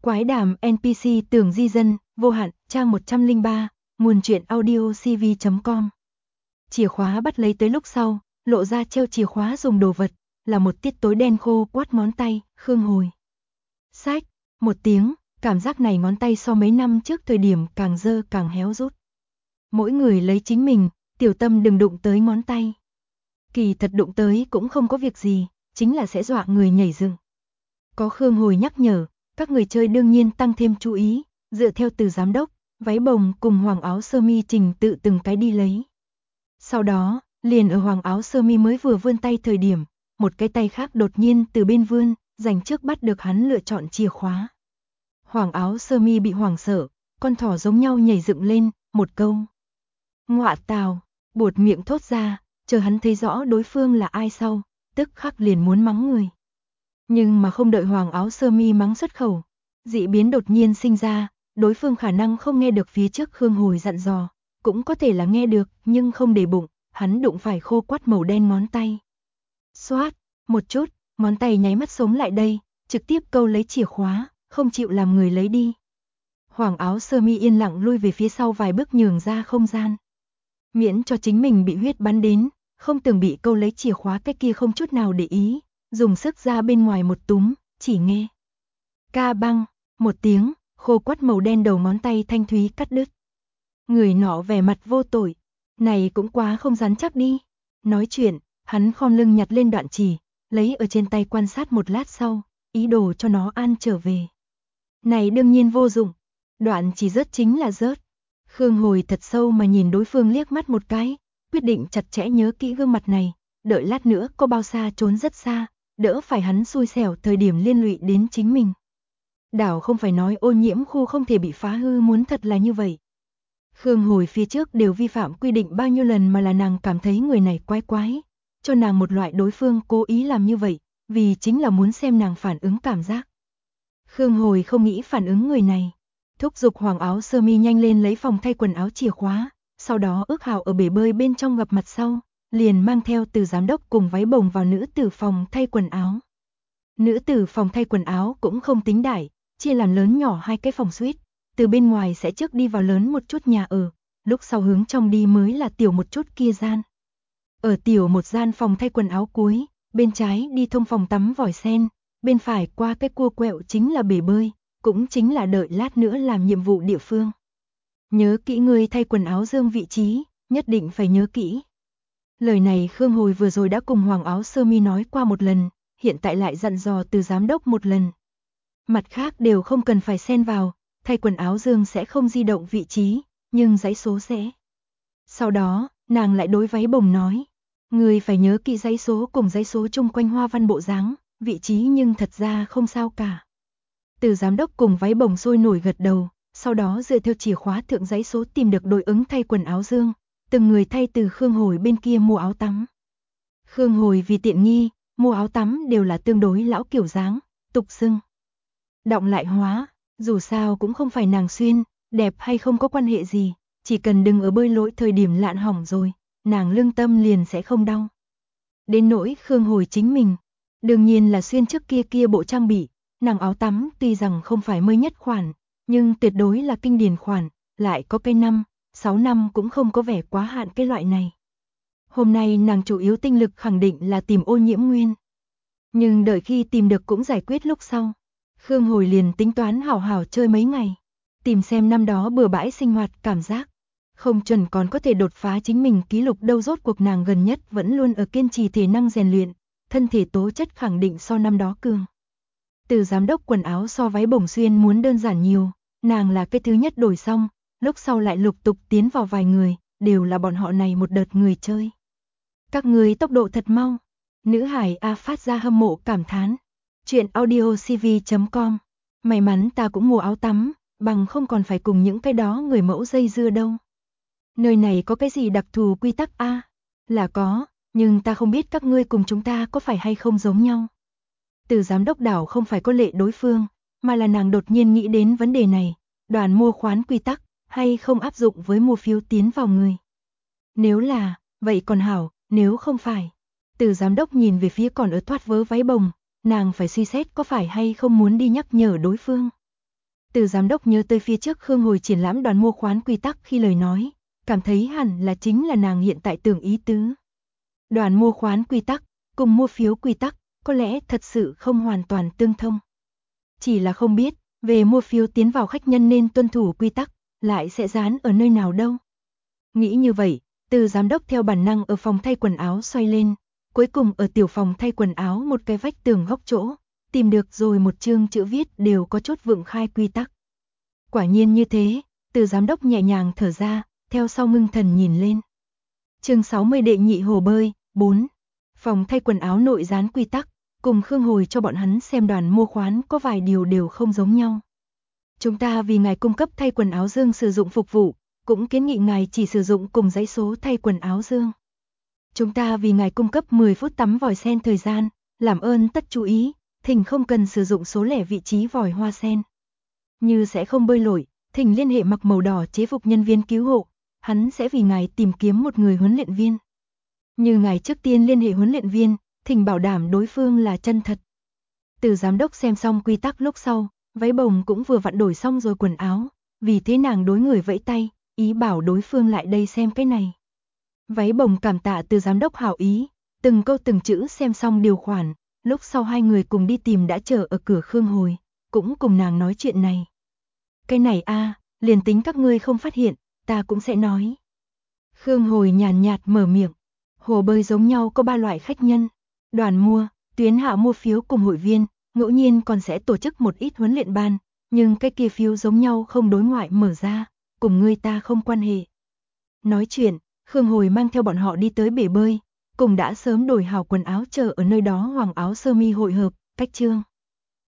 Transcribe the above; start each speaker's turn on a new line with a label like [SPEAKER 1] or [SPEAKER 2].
[SPEAKER 1] Quái đàm NPC tưởng di dân, vô hạn, trang 103, nguồn truyện audio cv.com. Chìa khóa bắt lấy tới lúc sau, lộ ra treo chìa khóa dùng đồ vật, là một tiết tối đen khô quát ngón tay, Khương Hồi. Xách, một tiếng, cảm giác này ngón tay so mấy năm trước thời điểm càng dơ càng héo rút. Mỗi người lấy chính mình, tiểu tâm đừng đụng tới ngón tay. Kỳ thật đụng tới cũng không có việc gì, chính là sẽ dọa người nhảy dựng. Có Khương Hồi nhắc nhở, các người chơi đương nhiên tăng thêm chú ý, dựa theo từ giám đốc, váy bồng cùng hoàng áo sơ mi trình tự từng cái đi lấy. Sau đó, liền ở hoàng áo sơ mi mới vừa vươn tay thời điểm, một cái tay khác đột nhiên từ bên vươn, dành trước bắt được hắn lựa chọn chìa khóa. Hoàng áo sơ mi bị hoảng sợ, con thỏ giống nhau nhảy dựng lên, một câu. Ngọa tào, buột miệng thốt ra, chờ hắn thấy rõ đối phương là ai sau, tức khắc liền muốn mắng người. Nhưng mà không đợi hoàng áo sơ mi mắng xuất khẩu, dị biến đột nhiên sinh ra, đối phương khả năng không nghe được phía trước Khương Hồi dặn dò, cũng có thể là nghe được nhưng không để bụng, hắn đụng phải khô quắt màu đen ngón tay. Xoát, một chút, ngón tay nháy mắt sống lại đây, trực tiếp câu lấy chìa khóa, không chịu làm người lấy đi. Hoàng áo sơ mi yên lặng lui về phía sau vài bước nhường ra không gian. Miễn cho chính mình bị huyết bắn đến, không tưởng bị câu lấy chìa khóa cái kia không chút nào để ý, dùng sức ra bên ngoài một túm, chỉ nghe. Ca băng, một tiếng, khô quắt màu đen đầu ngón tay thanh thúy cắt đứt. Người nọ vẻ mặt vô tội, này cũng quá không rắn chắc đi. Nói chuyện, hắn khom lưng nhặt lên đoạn chỉ, lấy ở trên tay quan sát một lát sau, ý đồ cho nó an trở về. Này đương nhiên vô dụng, đoạn chỉ rớt chính là rớt. Khương Hồi thật sâu mà nhìn đối phương liếc mắt một cái, quyết định chặt chẽ nhớ kỹ gương mặt này, đợi lát nữa có bao xa trốn rất xa, đỡ phải hắn xui xẻo thời điểm liên lụy đến chính mình. Đảo không phải nói ô nhiễm khu không thể bị phá hư muốn thật là như vậy. Khương Hồi phía trước đều vi phạm quy định bao nhiêu lần mà là nàng cảm thấy người này quái quái, cho nàng một loại đối phương cố ý làm như vậy, vì chính là muốn xem nàng phản ứng cảm giác. Khương Hồi không nghĩ phản ứng người này, thúc giục hoàng áo sơ mi nhanh lên lấy phòng thay quần áo chìa khóa, sau đó ước hảo ở bể bơi bên trong gặp mặt sau, liền mang theo từ giám đốc cùng váy bồng vào nữ tử phòng thay quần áo. Nữ tử phòng thay quần áo cũng không tính đại, chia làm lớn nhỏ hai cái phòng suite, từ bên ngoài sẽ trước đi vào lớn một chút nhà ở, lúc sau hướng trong đi mới là tiểu một chút kia gian. Ở tiểu một gian phòng thay quần áo cuối, bên trái đi thông phòng tắm vòi sen, bên phải qua cái cua quẹo chính là bể bơi, cũng chính là đợi lát nữa làm nhiệm vụ địa phương. Nhớ kỹ người thay quần áo dương vị trí, nhất định phải nhớ kỹ. Lời này Khương Hồi vừa rồi đã cùng hoàng áo sơ mi nói qua một lần, hiện tại lại dặn dò từ giám đốc một lần. Mặt khác đều không cần phải xen vào, thay quần áo dương sẽ không di động vị trí, nhưng dãy số sẽ. Sau đó, nàng lại đối váy bồng nói, người phải nhớ kỹ dãy số cùng dãy số chung quanh hoa văn bộ dáng, vị trí nhưng thật ra không sao cả. Từ giám đốc cùng váy bồng sôi nổi gật đầu, sau đó dựa theo chìa khóa thượng dãy số tìm được đối ứng thay quần áo dương, từng người thay từ Khương Hồi bên kia mua áo tắm. Khương Hồi vì tiện nghi, mua áo tắm đều là tương đối lão kiểu dáng, tục xưng. Động lại hóa, dù sao cũng không phải nàng xuyên, đẹp hay không có quan hệ gì, chỉ cần đừng ở bơi lội thời điểm lạn hỏng rồi, nàng lương tâm liền sẽ không đau. Đến nỗi Khương Hồi chính mình, đương nhiên là xuyên trước kia bộ trang bị, nàng áo tắm tuy rằng không phải mới nhất khoản, nhưng tuyệt đối là kinh điển khoản, lại có cái 5-6 năm cũng không có vẻ quá hạn cái loại này. Hôm nay nàng chủ yếu tinh lực khẳng định là tìm ô nhiễm nguyên. Nhưng đợi khi tìm được cũng giải quyết lúc sau, Khương Hồi liền tính toán hảo hảo chơi mấy ngày, tìm xem năm đó bừa bãi sinh hoạt cảm giác, không chuẩn còn có thể đột phá chính mình ký lục đâu. Rốt cuộc nàng gần nhất vẫn luôn ở kiên trì thể năng rèn luyện, thân thể tố chất khẳng định so năm đó cường. Từ giám đốc quần áo so váy bồng xuyên muốn đơn giản nhiều, nàng là cái thứ nhất đổi xong, lúc sau lại lục tục tiến vào vài người, đều là bọn họ này một đợt người chơi. Các người tốc độ thật mau, nữ hải A phát ra hâm mộ cảm thán. Chuyện audio cv.com. May mắn ta cũng mua áo tắm, bằng không còn phải cùng những cái đó người mẫu dây dưa đâu. Nơi này có cái gì đặc thù quy tắc a? Là có, nhưng ta không biết các ngươi cùng chúng ta có phải hay không giống nhau. Từ giám đốc đảo không phải có lệ đối phương, mà là nàng đột nhiên nghĩ đến vấn đề này, đoàn mua khoán quy tắc, hay không áp dụng với mua phiếu tiến vào người. Nếu là, vậy còn hảo, nếu không phải. Từ giám đốc nhìn về phía còn ở thoát vớ váy bồng, nàng phải suy xét có phải hay không muốn đi nhắc nhở đối phương. Từ giám đốc nhớ tới phía trước Khương Hồi triển lãm đoàn mua khoán quy tắc khi lời nói, cảm thấy hẳn là chính là nàng hiện tại tưởng ý tứ. Đoàn mua khoán quy tắc, cùng mua phiếu quy tắc, có lẽ thật sự không hoàn toàn tương thông. Chỉ là không biết, về mua phiếu tiến vào khách nhân nên tuân thủ quy tắc, lại sẽ dán ở nơi nào đâu. Nghĩ như vậy, Từ giám đốc theo bản năng ở phòng thay quần áo xoay lên, cuối cùng ở tiểu phòng thay quần áo một cái vách tường góc chỗ, tìm được rồi một chương chữ viết đều có chốt vựng khai quy tắc. Quả nhiên như thế, Từ giám đốc nhẹ nhàng thở ra, theo sau ngưng thần nhìn lên. Chương 60 đệ nhị hồ bơi, 4. Phòng thay quần áo nội dán quy tắc, cùng Khương Hồi cho bọn hắn xem đoàn mua khoán có vài điều đều không giống nhau. Chúng ta vì ngài cung cấp thay quần áo dương sử dụng phục vụ, cũng kiến nghị ngài chỉ sử dụng cùng dãy số thay quần áo dương. Chúng ta vì ngài cung cấp 10 phút tắm vòi sen thời gian, làm ơn tất chú ý, thỉnh không cần sử dụng số lẻ vị trí vòi hoa sen. Như sẽ không bơi lội, thỉnh liên hệ mặc màu đỏ chế phục nhân viên cứu hộ, hắn sẽ vì ngài tìm kiếm một người huấn luyện viên. Như ngài trước tiên liên hệ huấn luyện viên, thỉnh bảo đảm đối phương là chân thật. Từ giám đốc xem xong quy tắc lúc sau, váy bồng cũng vừa vặn đổi xong rồi quần áo, vì thế nàng đối người vẫy tay, ý bảo đối phương lại đây xem cái này. Váy bồng cảm tạ Từ giám đốc hảo ý, từng câu từng chữ xem xong điều khoản, lúc sau hai người cùng đi tìm đã chờ ở cửa Khương Hồi, cũng cùng nàng nói chuyện này. Cái này liền tính các ngươi không phát hiện, ta cũng sẽ nói. Khương Hồi nhàn nhạt mở miệng, hồ bơi giống nhau có 3 loại khách nhân, đoàn mua, tuyến hạ mua phiếu cùng hội viên, ngẫu nhiên còn sẽ tổ chức một ít huấn luyện ban, nhưng cái kia phiếu giống nhau không đối ngoại mở ra, cùng ngươi ta không quan hệ. Nói chuyện, Khương Hồi mang theo bọn họ đi tới bể bơi, cùng đã sớm đổi hảo quần áo chờ ở nơi đó hoàng áo sơ mi hội hợp, cách trương.